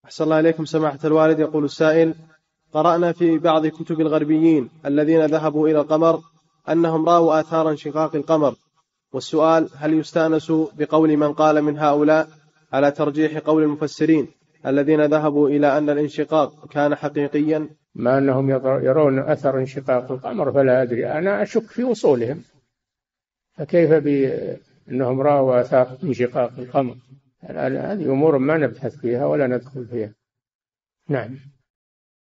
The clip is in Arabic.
أحسن الله إليكم سماحة الوالد. يقول السائل: قرأنا في بعض كتب الغربيين الذين ذهبوا إلى القمر أنهم رأوا آثار انشقاق القمر، والسؤال: هل يستأنس بقول من قال من هؤلاء على ترجيح قول المفسرين الذين ذهبوا إلى أن الانشقاق كان حقيقيا؟ ما أنهم يرون أثر انشقاق القمر فلا أدري، أنا أشك في وصولهم، فكيف بأنهم رأوا آثار انشقاق القمر؟ هذه أمور ما نبحث فيها ولا ندخل فيها. نعم.